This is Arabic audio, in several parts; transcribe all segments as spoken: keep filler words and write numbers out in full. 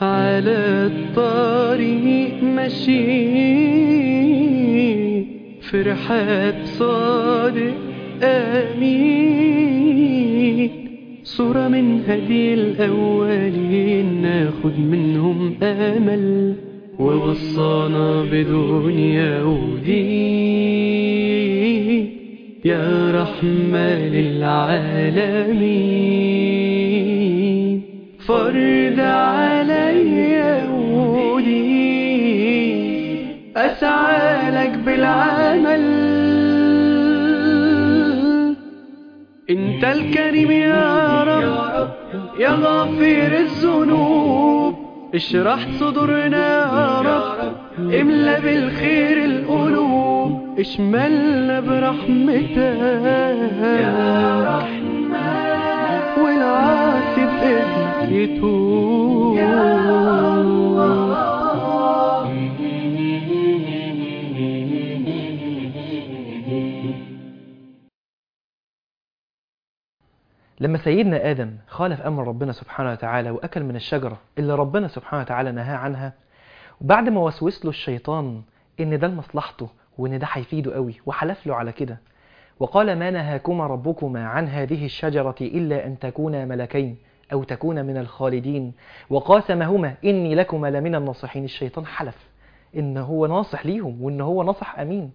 على الطريق ماشي في رحاب صادق أمين، صورة من هدي الأولين ناخد منهم أمل، ووصانا بدنيا ودين يا رحمة للعالمين. فرض عليا ودين أسعى لك بالعمل، انت الكريم يا رب يا غفير الذنوب، اشرح صدورنا يا رب، املا بالخير القلوب، اشملنا برحمتك يا رحمن، والعاصي بإذنك يتوب يا الله. لما سيدنا آدم خالف أمر ربنا سبحانه وتعالى وأكل من الشجرة اللي ربنا سبحانه وتعالى نهاه عنها، وبعد ما وسوس له الشيطان إن ده لمصلحته وإن ده هيفيده قوي وحلف له على كده، وقال ما نهاكما ربكما عن هذه الشجرة إلا أن تكونا ملكين أو تكونا من الخالدين وقاسمهما إني لكما لمن الناصحين. الشيطان حلف إن هو ناصح ليهم وإن هو ناصح أمين،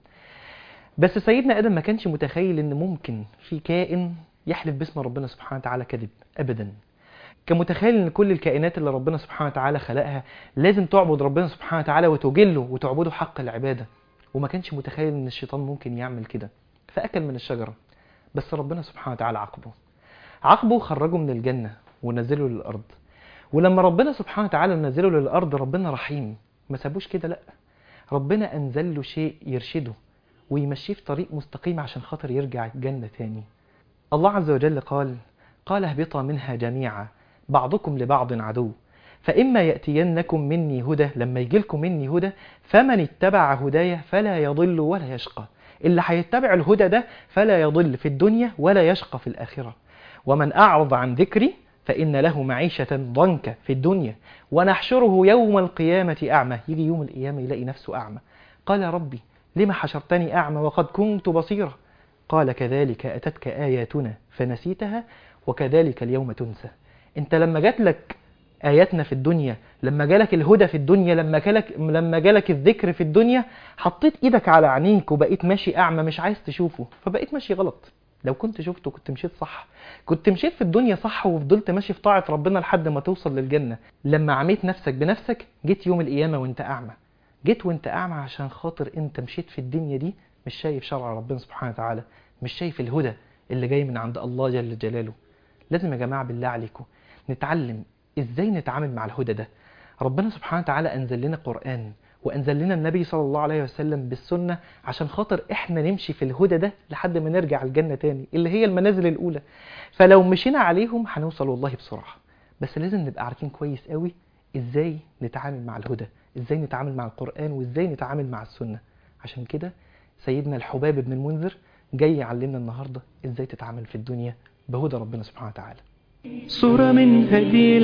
بس سيدنا آدم ما كانش متخيل إن ممكن في كائن يحلف باسم ربنا سبحانه وتعالى كذب أبدا. كان متخيل إن كل الكائنات اللي ربنا سبحانه وتعالى خلقها لازم تعبد ربنا سبحانه وتعالى وتجله وتعبده حق العبادة، وما كانش متخيل إن الشيطان ممكن يعمل كده، فأكل من الشجرة. بس ربنا سبحانه وتعالى عاقبه عاقبه وخرجه من الجنة ونزله للأرض. ولما ربنا سبحانه وتعالى نزله للأرض ربنا رحيم، ما سابوش كده، لأ، ربنا أنزل له شيء يرشده ويمشيه في طريق مستقيم عشان خاطر يرجع الجنة تاني. الله عز وجل قال قال اهبطا منها جميعا بعضكم لبعض عدو فإما يأتينكم مني هدى، لما يجيلكم مني هدى فمن اتبع هدايا فلا يضل ولا يشقى. اللي هيتبع الهدى ده فلا يضل في الدنيا ولا يشقى في الآخرة. ومن أعرض عن ذكري فإن له معيشة ضنكا في الدنيا ونحشره يوم القيامة أعمى. يجي يوم القيامة يلاقي نفسه أعمى. قال ربي لما حشرتني أعمى وقد كنت بصيرا؟ قال كذلك أتتك آياتنا فنسيتها وكذلك اليوم تنسى. انت لما جات لك آياتنا في الدنيا، لما جالك الهدى في الدنيا، لما جالك لما جالك الذكر في الدنيا، حطيت ايدك على عينيك وبقيت ماشي أعمى مش عايز تشوفه، فبقيت ماشي غلط. لو كنت شفته كنت مشيت صح، كنت مشيت في الدنيا صح وفضلت ماشي في طاعة ربنا لحد ما توصل للجنة. لما عميت نفسك بنفسك جيت يوم القيامة وانت أعمى، جيت وانت أعمى عشان خاطر انت مشيت في الدنيا دي مش شايف شرع ربنا سبحانه وتعالى، مش شايف الهدى اللي جاي من عند الله جل جلاله. لازم يا جماعة بالله عليكم نتعلم ازاي نتعامل مع الهدى ده. ربنا سبحانه وتعالى أنزل لنا قرآن وأنزل لنا النبي صلى الله عليه وسلم بالسنة عشان خاطر احنا نمشي في الهدى ده لحد ما نرجع الجنة تاني اللي هي المنازل الأولى. فلو مشينا عليهم هنوصل والله بسرعة، بس لازم نبقى عارفين كويس قوي ازاي نتعامل مع الهدى، ازاي نتعامل مع القرآن، وازاي نتعامل مع السنة. عشان كده سيدنا الحباب بن المنذر جاي يعلمنا النهاردة ازاي تتعامل في الدنيا بهدى ربنا سبحانه وتعالى. صورة من هدي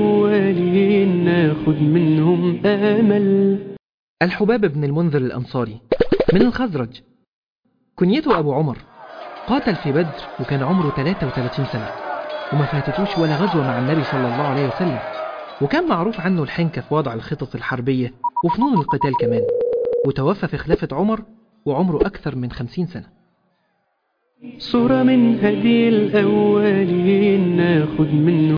الأولين ناخد منهم آمل. الحباب بن المنذر الأنصاري من الخزرج، كنيته أبو عمر، قاتل في بدر وكان عمره ثلاثة وثلاثين سنة وما فاتتوش ولا غزوة مع النبي صلى الله عليه وسلم، وكان معروف عنه الحنكة في وضع الخطط الحربية وفنون القتال كمان، وتوفى في خلافة عمر وعمره أكثر من خمسين سنة. صورة من هدي الأولين ناخد منه.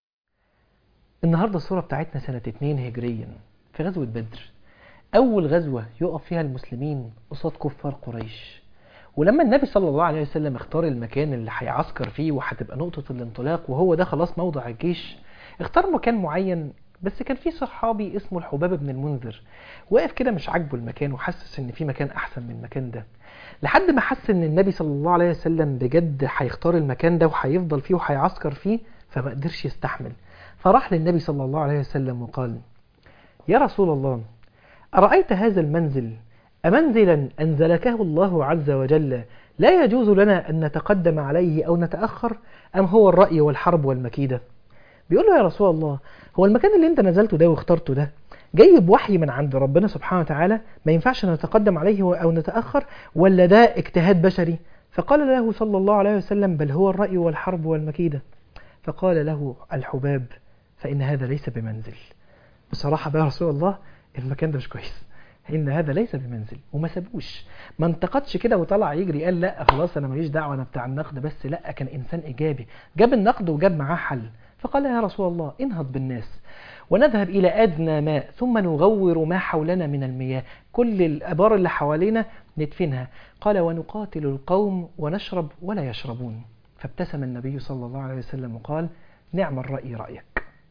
النهاردة الصورة بتاعتنا سنة اتنين هجريا في غزوة بدر، أول غزوة يقف فيها المسلمين قصاد كفار قريش. ولما النبي صلى الله عليه وسلم اختار المكان اللي هيعسكر فيه وهتبقى نقطة الانطلاق وهو ده خلاص موضع الجيش، اختار مكان معين، بس كان في صحابي اسمه الحباب بن المنذر واقف كده مش عاجبه المكان وحسس ان في مكان احسن من المكان ده، لحد ما حس ان النبي صلى الله عليه وسلم بجد هيختار المكان ده وهيفضل فيه وهيعسكر فيه، فما قدرش يستحمل، فراح للنبي صلى الله عليه وسلم وقال يا رسول الله أرأيت هذا المنزل أمنزلا أنزلكه الله عز وجل لا يجوز لنا أن نتقدم عليه أو نتأخر، أم هو الرأي والحرب والمكيدة؟ بيقول له يا رسول الله هو المكان اللي انت نزلته ده واخترته ده جاي بوحي من عند ربنا سبحانه وتعالى ما ينفعش نتقدم عليه أو نتأخر، ولا ده اجتهاد بشري؟ فقال له صلى الله عليه وسلم بل هو الرأي والحرب والمكيدة. فقال له الحباب فإن هذا ليس بمنزل. بصراحة بقى يا رسول الله المكان ده مش كويس، إن هذا ليس بمنزل. وما سابوش، ما انتقدش كده وطلع يجري قال لا خلاص أنا ماليش دعوة أنا بتاع النقد بس، لا كان إنسان إيجابي، جاب النقد وجاب معاه حل. فقال يا رسول الله انهض بالناس ونذهب إلى أدنى ماء ثم نغور ما حولنا من المياه، كل الأبار اللي حوالينا ندفنها. قال ونقاتل القوم ونشرب ولا يشربون. فابتسم النبي صلى الله عليه وسلم وقال نعم الرأي رأيك.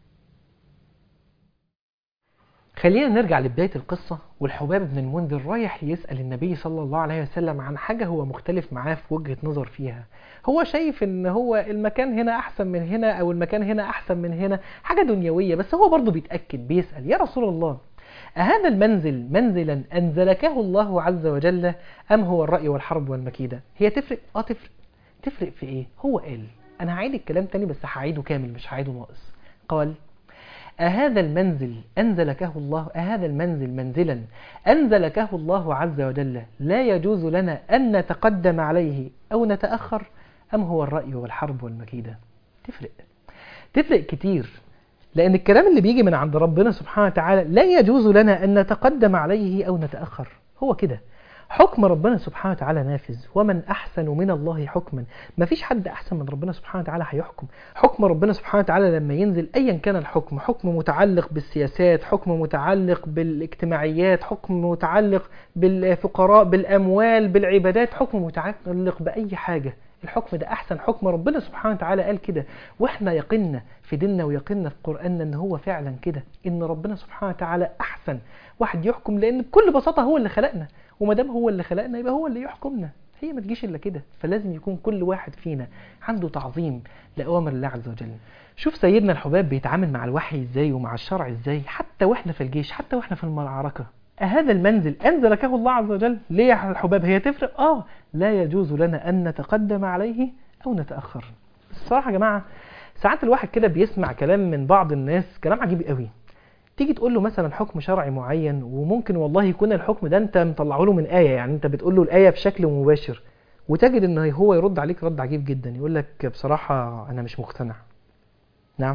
خلينا نرجع لبداية القصة. والحباب بن المنذر رايح يسأل النبي صلى الله عليه وسلم عن حاجة هو مختلف معاه في وجهة نظر فيها. هو شايف ان هو المكان هنا احسن من هنا او المكان هنا احسن من هنا، حاجة دنيوية، بس هو برضو بيتأكد بيسأل يا رسول الله أهذا المنزل منزلا أنزلكه الله عز وجل أم هو الرأي والحرب والمكيدة؟ هي تفرق؟ اه تفرق. تفرق في ايه؟ هو قال انا هعيد الكلام تاني بس هعيده كامل مش هعيده ناقص. قال أهذا المنزل أنزلكه الله أهذا المنزل منزلا أنزلكه الله عز وجل لا يجوز لنا أن نتقدم عليه أو نتأخر أم هو الرأي والحرب والمكيدة؟ تفرق تفرق كتير، لأن الكلام اللي بيجي من عند ربنا سبحانه وتعالى لا يجوز لنا أن نتقدم عليه أو نتأخر. هو كده حكم ربنا سبحانه وتعالى نافذ، ومن أحسن من الله حكما. ما فيش حد أحسن من ربنا سبحانه وتعالى هيحكم. حكم ربنا سبحانه وتعالى لما ينزل أيا كان الحكم، حكم متعلق بالسياسات، حكم متعلق بالاجتماعيات، حكم متعلق بالفقراء، بالأموال، بالعبادات، حكم متعلق بأي حاجة، الحكم ده أحسن حكم. ربنا سبحانه وتعالى قال كده، وإحنا يقنا في ديننا ويقنا في قرآننا إن هو فعلا كده، إن ربنا سبحانه وتعالى أحسن واحد يحكم، لأن بكل بساطة هو اللي خلقنا، وما دام هو اللي خلقنا يبقى هو اللي يحكمنا. هي ما تجيش إلا كده. فلازم يكون كل واحد فينا عنده تعظيم لأوامر الله عز وجل. شوف سيدنا الحباب بيتعامل مع الوحي إزاي ومع الشرع إزاي، حتى وإحنا في الجيش، حتى وإحنا في المعركة. أهذا المنزل أنزلكه الله عز وجل. ليه يا الحباب هي تفرق؟ آه لا يجوز لنا أن نتقدم عليه أو نتأخر. الصراحة يا جماعة ساعات الواحد كده بيسمع كلام من بعض الناس، كلام عجيب قوي. تيجي تقول له مثلا حكم شرعي معين، وممكن والله يكون الحكم ده انت مطلعه له من آية، يعني انت بتقول له الآية بشكل مباشر، وتجد ان هو يرد عليك رد عجيب جدا، يقول لك بصراحة انا مش مقتنع. نعم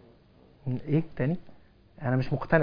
ايه تاني؟ انا مش مقتنع.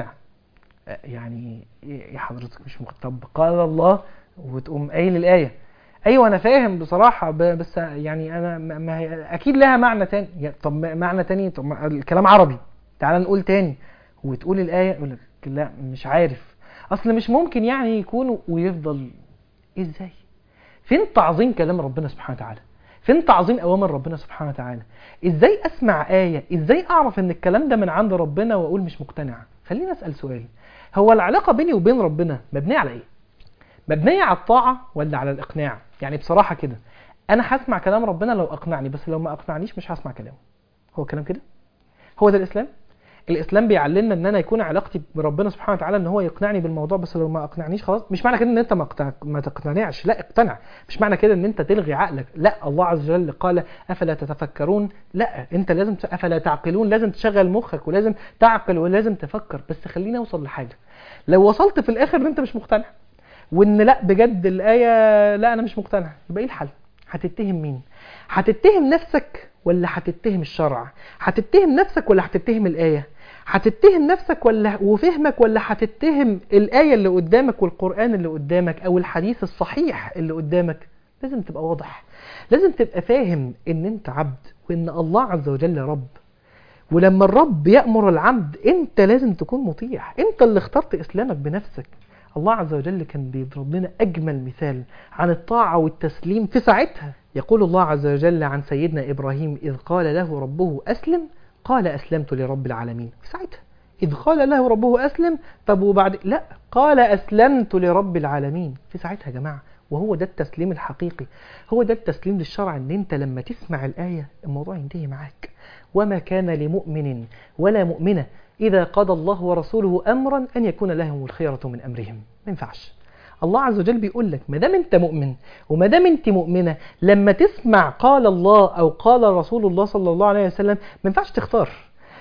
يعني ايه حضرتك مش مقتنع؟ قال الله وتقوم قايل الآية. ايوه انا فاهم بصراحة، بس يعني انا ما هي اكيد لها معنى تاني. طب معنى تاني؟ طب الكلام عربي، تعال نقول تاني. وتقول الآية يقول لك لا مش عارف، اصل مش ممكن يعني يكون، ويفضل. ازاي؟ فين تعظيم كلام ربنا سبحانه وتعالى؟ فين تعظيم اوامر ربنا سبحانه وتعالى؟ ازاي اسمع آية، ازاي اعرف ان الكلام ده من عند ربنا واقول مش مقتنع؟ خلينا اسأل سؤال، هو العلاقة بيني وبين ربنا مبنية على ايه؟ مبنية على الطاعة ولا على الاقناع؟ يعني بصراحة كده انا هسمع كلام ربنا لو اقنعني، بس لو ما اقنعنيش مش هسمع كلامه. هو كلام كده؟ هو ده الاسلام؟ الاسلام بيعلمنا ان انا يكون علاقتي بربنا سبحانه وتعالى ان هو يقنعني بالموضوع، بس لو ما اقنعنيش خلاص. مش معنى كده ان انت ما, اقتنع... ما تقتنعش، لا اقتنع. مش معنى كده ان انت تلغي عقلك، لا. الله عز وجل قال افلا تتفكرون، لا انت لازم ت... افلا تعقلون، لازم تشغل مخك ولازم تعقل ولازم تفكر. بس خلينا اوصل لحاجه، لو وصلت في الاخر ان انت مش مقتنع وان لا بجد الايه لا انا مش مقتنع، يبقى ايه الحل؟ هتتهم مين؟ هتتهم نفسك ولا هتتهم الشرع؟ هتتهم نفسك ولا هتتهم الايه؟ هتتهم نفسك ولا وفهمك، ولا هتتهم الآية اللي قدامك والقرآن اللي قدامك أو الحديث الصحيح اللي قدامك؟ لازم تبقى واضح، لازم تبقى فاهم إن أنت عبد وإن الله عز وجل رب. ولما الرب يأمر العبد أنت لازم تكون مطيع، أنت اللي اخترت إسلامك بنفسك. الله عز وجل كان بيضرب لنا أجمل مثال عن الطاعة والتسليم في ساعتها. يقول الله عز وجل عن سيدنا إبراهيم إذ قال له ربه أسلم قال أسلمت لرب العالمين. في ساعتها إذ قال له ربه أسلم، طب وبعد لا قال أسلمت لرب العالمين. في ساعتها يا جماعة، وهو ده التسليم الحقيقي، هو ده التسليم للشرع، ان انت لما تسمع الآية الموضوع ينتهي معاك. وما كان لمؤمن ولا مؤمنة إذا قضى الله ورسوله أمرا أن يكون لهم الخيرة من أمرهم. ما ينفعش. الله عز وجل بيقول لك ما دام انت مؤمن وما دام انت مؤمنة، لما تسمع قال الله أو قال رسول الله صلى الله عليه وسلم ما ينفعش تختار،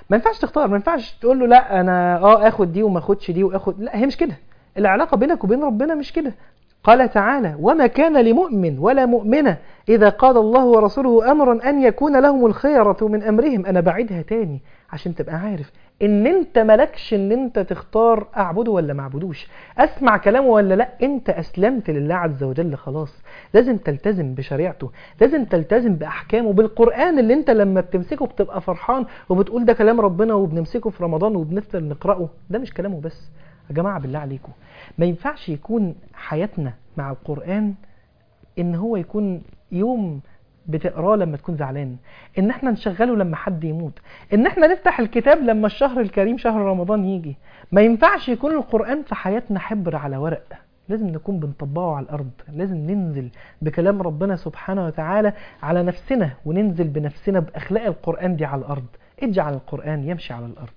ما ينفعش تختار، ما ينفعش تقول له لا انا اه اخد دي وما اخدش دي واخد، لا هي مش كده. العلاقة بينك وبين ربنا مش كده. قال تعالى وما كان لمؤمن ولا مؤمنة إذا قال الله ورسوله أمرا أن يكون لهم الخيرة من أمرهم. أنا بعيدها تاني عشان تبقى عارف إن أنت ملكش إن أنت تختار أعبده ولا ما أعبدوش، أسمع كلامه ولا لا. أنت أسلمت لله عز وجل خلاص، لازم تلتزم بشريعته، لازم تلتزم بأحكامه، بالقرآن اللي أنت لما بتمسكه بتبقى فرحان وبتقول ده كلام ربنا وبنمسكه في رمضان وبنفضل نقرأه. ده مش كلامه بس يا جماعة، بالله عليكم ما ينفعش يكون حياتنا مع القرآن إن هو يكون يوم بتقراه لما تكون زعلان، إن احنا نشغله لما حد يموت، إن احنا نفتح الكتاب لما الشهر الكريم شهر رمضان يجي. ما ينفعش يكون القرآن في حياتنا حبر على ورق، لازم نكون بنطبقه على الأرض، لازم ننزل بكلام ربنا سبحانه وتعالى على نفسنا، وننزل بنفسنا بأخلاق القرآن دي على الأرض. اجعل القرآن يمشي على الأرض.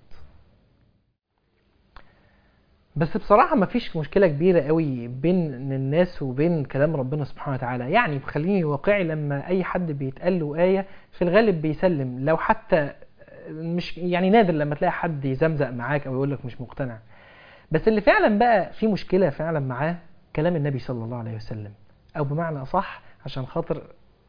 بس بصراحة ما فيش مشكلة كبيرة قوي بين الناس وبين كلام ربنا سبحانه وتعالى. يعني خليني واقعي، لما أي حد بيتقال له آية في الغالب بيسلم، لو حتى مش يعني نادر لما تلاقي حد يزمزق معاك أو يقول لك مش مقتنع. بس اللي فعلا بقى في مشكلة فعلا معاه كلام النبي صلى الله عليه وسلم، أو بمعنى أصح عشان خاطر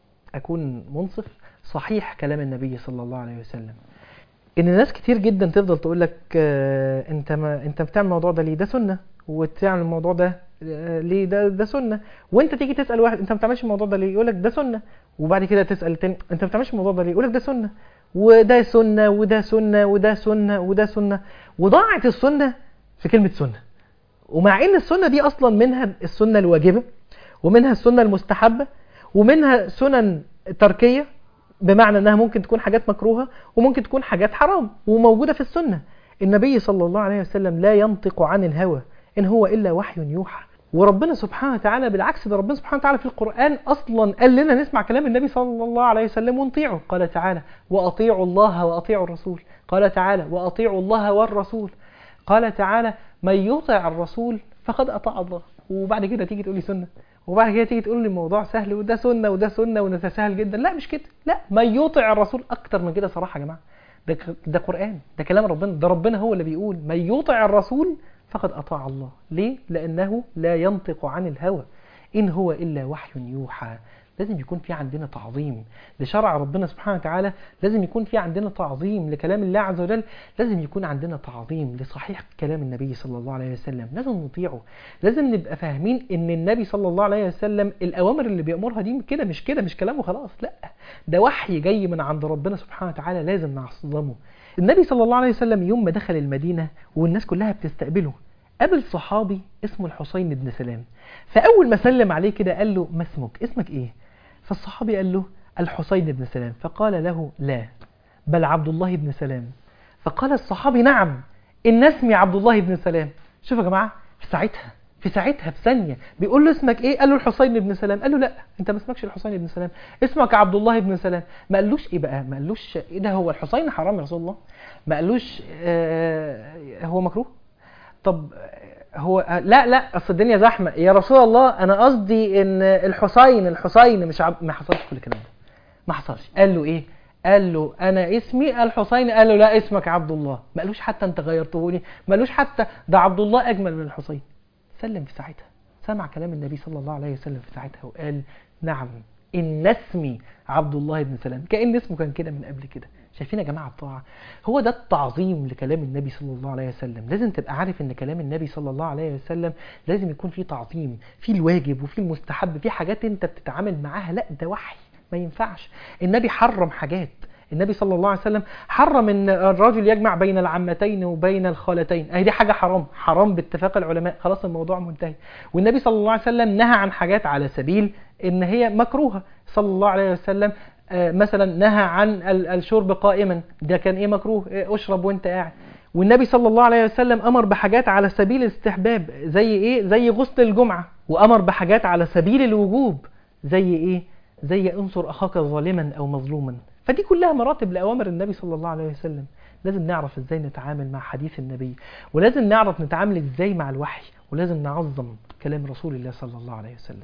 أكون منصف، صحيح كلام النبي صلى الله عليه وسلم. ان ناس كتير جدا تفضل تقول لك آه انت ما انت بتعمل الموضوع ده ليه؟ ده سنه. وتعمل الموضوع ده آه ليه؟ ده ده سنه. وانت تيجي تسال واحد انت ما بتعملش الموضوع ده ليه؟ يقول لك ده سنه. وبعد كده تسال تاني انت ما بتعملش الموضوع ده ليه؟ يقول لك ده سنه. وده سنه وده سنه وده سنه وده سنه. وضاعت السنه في كلمه سنه، ومع ان السنه دي اصلا منها السنه الواجبه، ومنها السنه المستحبه، ومنها سنن تركيه، بمعنى انها ممكن تكون حاجات مكروهة وممكن تكون حاجات حرام وموجودة في السنة. النبي صلى الله عليه وسلم لا ينطق عن الهوى إن هو إلا وحي يوحى. وربنا سبحانه وتعالى بالعكس، ده ربنا سبحانه وتعالى في القرآن أصلا قال لنا نسمع كلام النبي صلى الله عليه وسلم ونطيعه. قال تعالى وأطيعوا الله وأطيعوا الرسول. قال تعالى وأطيعوا الله والرسول. قال تعالى من يطع الرسول فقد أطاع الله. وبعد كده تيجي تقول لي سنة، وبعد كده تيجي تقول لي الموضوع سهل وده سنة وده سنة ونتساهل جدا. لا مش كده، لا من يطع الرسول أكتر من كده صراحة يا جماعة. ده ده قرآن، ده كلام ربنا، ده ربنا هو اللي بيقول من يطع الرسول فقد أطاع الله. ليه؟ لأنه لا ينطق عن الهوى إن هو إلا وحي يوحى. لازم يكون في عندنا تعظيم لشرع ربنا سبحانه وتعالى، لازم يكون في عندنا تعظيم لكلام الله عز وجل، لازم يكون عندنا تعظيم لصحيح كلام النبي صلى الله عليه وسلم، لازم نطيعه. لازم نبقى فاهمين ان النبي صلى الله عليه وسلم الأوامر اللي بيأمرها دي كده مش كده مش كلامه خلاص، لا ده وحي جاي من عند ربنا سبحانه وتعالى، لازم نعظمه. النبي صلى الله عليه وسلم يوم ما دخل المدينة والناس كلها بتستقبله، قابل صحابي اسمه الحسين بن سلام. فأول ما سلم عليه كده قال له ما اسمك؟ اسمك ايه؟ فالصحابي قال له الحسين بن سلام. فقال له لا بل عبد الله بن سلام. فقال الصحابي نعم إن اسمي عبد الله بن سلام. شوفوا يا جماعة، في ساعتها في ساعتها في ثانية بيقول له اسمك ايه؟ قال له الحسين بن سلام. قال له لا انت ما اسمكش الحسين بن سلام، اسمك عبد الله بن سلام. ما قالوش ايه بقى؟ ما قالوش ايه ده هو الحسين حرام يا رسول الله؟ ما قالوش آه هو مكروه؟ طب هو لا لا اصل الدنيا زحمه يا رسول الله، انا قصدي ان الحسين الحسين مش عب... ما حصلش كل الكلام ده، ما حصلش. قال له ايه؟ قال له انا اسمي الحسين. قال له لا اسمك عبد الله. ما قالوش حتى انت غيرته لي، ما قالوش حتى ده عبد الله اجمل من الحسين. سلم في ساعتها، سمع كلام النبي صلى الله عليه وسلم في ساعتها وقال نعم ان اسمي عبد الله بن سلام، كأن اسمه كان كده من قبل كده. شايفين يا جماعة الطاعة؟ هو ده التعظيم لكلام النبي صلى الله عليه وسلم. لازم تبقى عارف ان كلام النبي صلى الله عليه وسلم لازم يكون فيه تعظيم، فيه الواجب وفيه المستحب، فيه حاجات انت بتتعامل معاها لا ده وحي ما ينفعش. النبي حرم حاجات، النبي صلى الله عليه وسلم حرم ان الرجل يجمع بين العمتين وبين الخالتين، اهي دي حاجة حرام حرام باتفاق العلماء، خلاص الموضوع منتهي. والنبي صلى الله عليه وسلم نهى عن حاجات على سبيل ان هي مكروهة. صلى الله عليه وسلم مثلا نهى عن الشرب قائما، ده كان ايه؟ مكروه، إيه؟ اشرب وانت قاعد. والنبي صلى الله عليه وسلم امر بحاجات على سبيل الاستحباب زي ايه؟ زي غسل الجمعة. وامر بحاجات على سبيل الوجوب زي ايه؟ زي انصر اخاك ظالما او مظلوما. فدي كلها مراتب لأوامر النبي صلى الله عليه وسلم. لازم نعرف ازاي نتعامل مع حديث النبي، ولازم نعرف نتعامل ازاي مع الوحي، ولازم نعظم كلام رسول الله صلى الله عليه وسلم.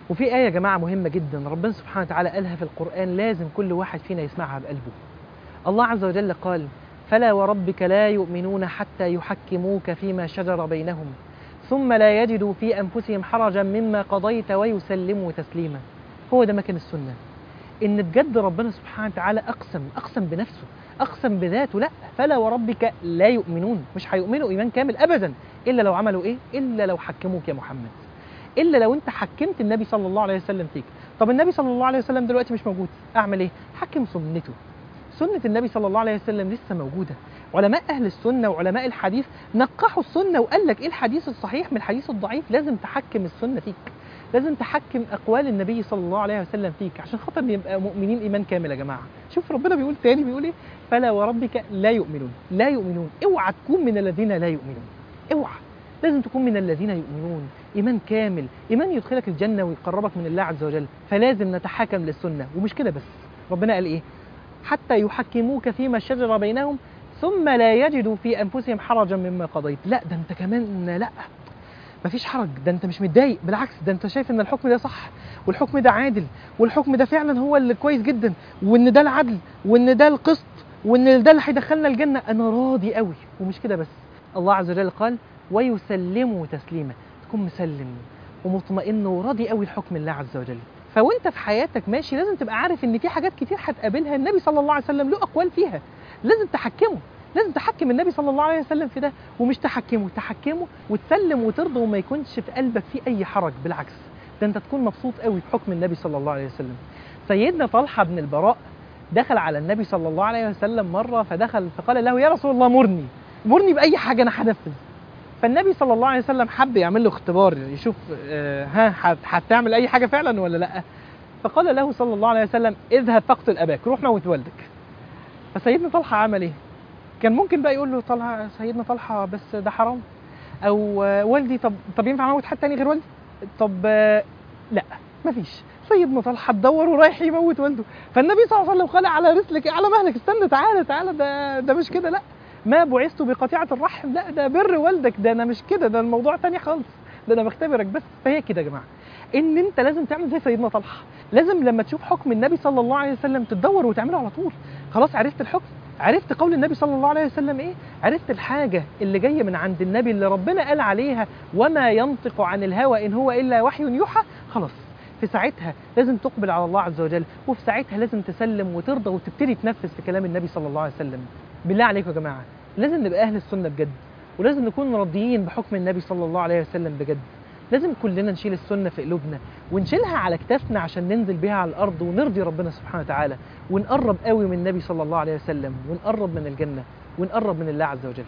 وفي آية يا جماعة مهمة جدا ربنا سبحانه وتعالى قالها في القرآن، لازم كل واحد فينا يسمعها بقلبه. الله عز وجل قال: فلا وربك لا يؤمنون حتى يحكموك فيما شجر بينهم ثم لا يجدوا في أنفسهم حرجا مما قضيت ويسلموا تسليما. هو ده مكان السنة، إن بجد ربنا سبحانه وتعالى أقسم أقسم بنفسه، أقسم بذاته. لا، فلا وربك لا يؤمنون، مش هيؤمنوا إيمان كامل أبدا إلا لو عملوا إيه؟ إلا لو حكموك يا محمد، إلا لو أنت حكمت النبي صلى الله عليه وسلم فيك. طب النبي صلى الله عليه وسلم دلوقتي مش موجود، أعمل إيه؟ حكم سنته. سنة النبي صلى الله عليه وسلم لسه موجودة. علماء أهل السنة وعلماء الحديث نقحوا السنة وقال لك إيه الحديث الصحيح من الحديث الضعيف. لازم تحكم السنة فيك، لازم تحكم أقوال النبي صلى الله عليه وسلم فيك عشان خاطر نبقى مؤمنين إيمان كامل يا جماعة. شوف ربنا بيقول تاني، بيقول إيه؟ فلا وربك لا يؤمنون. لا يؤمنون، اوعى تكون من الذين لا يؤمنون، اوعى. لازم تكون من الذين يؤمنون إيمان كامل، إيمان يدخلك الجنة ويقربك من الله عز وجل. فلازم نتحاكم للسنة. ومش كده بس، ربنا قال إيه؟ حتى يحكموك فيما شجر بينهم ثم لا يجدوا في أنفسهم حرجا مما قضيت. لا، ده أنت كمان لا مفيش حرج، ده أنت مش متضايق، بالعكس ده أنت شايف إن الحكم ده صح والحكم ده عادل والحكم ده فعلا هو اللي كويس جدا، وإن ده العدل وإن ده القسط وإن ده اللي هيدخلنا الجنة. أنا راضي قوي. ومش كده بس، الله عز وجل قال: ويسلموا تسليما. تكون مسلم ومطمئن وراضي قوي لحكم الله عز وجل. فوانت في حياتك ماشي لازم تبقى عارف ان في حاجات كتير هتقابلها النبي صلى الله عليه وسلم له اقوال فيها، لازم تحكمه، لازم تحكم النبي صلى الله عليه وسلم في ده. ومش تحكمه، تحكمه وتسلم وترضى وما يكونش في قلبك فيه اي حرج، بالعكس ده انت تكون مبسوط قوي بحكم النبي صلى الله عليه وسلم. سيدنا طلحة بن البراء دخل على النبي صلى الله عليه وسلم مرة، فدخل فقال له: يا رسول الله مرني مرني بأي حاجة أنا هنفذ. فالنبي صلى الله عليه وسلم حب يعمل له اختبار، يشوف آه ها هتعمل أي حاجة فعلا ولا لأ. فقال له صلى الله عليه وسلم: اذهب فاقتل أباك، روح موت والدك. فسيدنا طلحة عمل إيه؟ كان ممكن بقى يقول له طلحة سيدنا طلحة بس ده حرام، أو آه والدي، طب طب ينفع أموت حد تاني غير والدي؟ طب آه لا مفيش. سيدنا طلحة تدور ورايح يموت والده. فالنبي صلى الله عليه وسلم قال: على رسلك على مهلك، استنى تعالى تعالى، ده ده مش كده، لا ما بعثت بقطيعة الرحم، لا ده بر والدك، ده أنا مش كده، ده الموضوع تاني خالص، ده أنا بختبرك بس. فهي كده يا جماعة، إن أنت لازم تعمل زي سيدنا طلحة، لازم لما تشوف حكم النبي صلى الله عليه وسلم تدور وتعمله على طول. خلاص عرفت الحكم، عرفت قول النبي صلى الله عليه وسلم إيه، عرفت الحاجة اللي جاية من عند النبي اللي ربنا قال عليها وما ينطق عن الهوى إن هو إلا وحي يوحى، خلاص في ساعتها لازم تقبل على الله عز وجل، وفي ساعتها لازم تسلم وترضى وتبتدي تنفذ في كلام النبي صلى الله عليه وسلم. بالله عليكم يا جماعة لازم نبقى أهل السنة بجد، ولازم نكون راضيين بحكم النبي صلى الله عليه وسلم بجد. لازم كلنا نشيل السنة في قلوبنا ونشيلها على كتافنا عشان ننزل بها على الأرض ونرضي ربنا سبحانه وتعالى، ونقرب قوي من النبي صلى الله عليه وسلم، ونقرب من الجنة، ونقرب من الله عز وجل.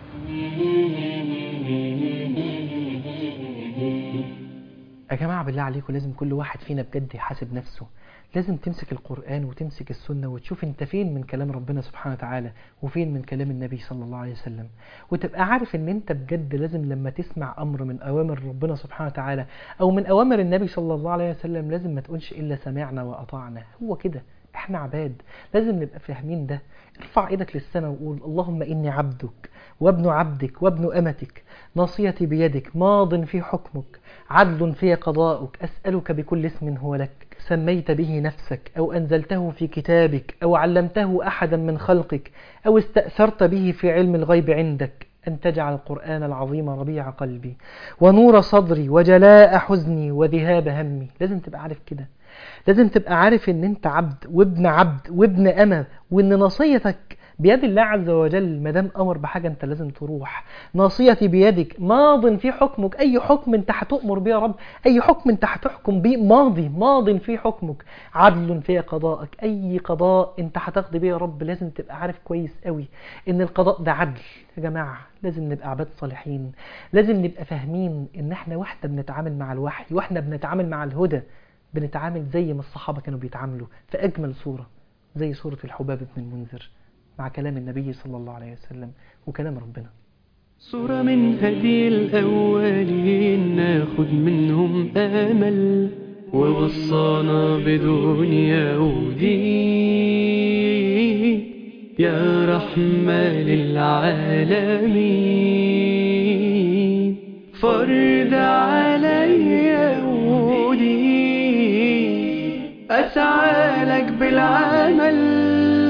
يا جماعة بالله عليكم لازم كل واحد فينا بجد يحاسب نفسه، لازم تمسك القرآن وتمسك السنة وتشوف انت فين من كلام ربنا سبحانه وتعالى وفين من كلام النبي صلى الله عليه وسلم، وتبقى عارف ان انت بجد لازم لما تسمع امر من اوامر ربنا سبحانه وتعالى او من اوامر النبي صلى الله عليه وسلم لازم ما تقولش الا سمعنا واطعنا. هو كده، احنا عباد، لازم نبقى فاهمين ده. ارفع ايدك للسماء وقول: اللهم اني عبدك وابن عبدك وابن امتك، ناصيتي بيدك، ماض في حكمك، عدل في قضاؤك، اسالك بكل اسم هو لك سميت به نفسك أو أنزلته في كتابك أو علمته أحدا من خلقك أو استأثرت به في علم الغيب عندك أن تجعل القرآن العظيم ربيع قلبي ونور صدري وجلاء حزني وذهاب همي. لازم تبقى عارف كده، لازم تبقى عارف ان انت عبد وابن عبد وابن أمة، وان ناصيتك بيد الله عز وجل. ما دام امر بحاجه انت لازم تروح. ناصيتي بيدك، ماض في حكمك، اي حكم انت هتؤمر بيه يا رب، اي حكم انت هتحكم بيه ماضي ماض في حكمك، عدل في قضائك، اي قضاء انت هتقضي بيه يا رب لازم تبقى عارف كويس قوي ان القضاء ده عدل. يا جماعه لازم نبقى عباد صالحين، لازم نبقى فاهمين ان احنا واحنا بنتعامل مع الوحي واحنا بنتعامل مع الهدى بنتعامل زي ما الصحابه كانوا بيتعاملوا في اجمل صوره، زي صوره الحباب بن المنذر مع كلام النبي صلى الله عليه وسلم وكلام ربنا. صورة من هدي الأولين ناخد منهم آمل، ووصانا بدنيا ودين يا رحمة للعالمين، فرد عليا ودين بالعمل.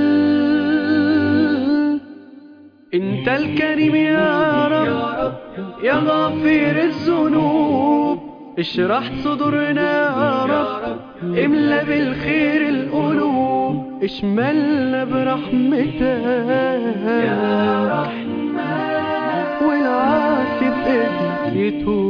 انت الكريم يا رب يا غافر الذنوب، اشرح صدورنا يا رب، املى بالخير القلوب، اشملنا برحمتك يا رحمن، والعاصي بإذنك يتوب.